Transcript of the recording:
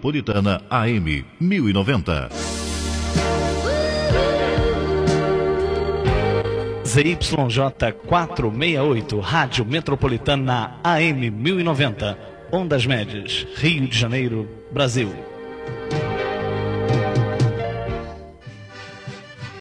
Metropolitana AM 1090. ZYJ 468, Rádio Metropolitana AM 1090, Ondas Médias, Rio de Janeiro, Brasil.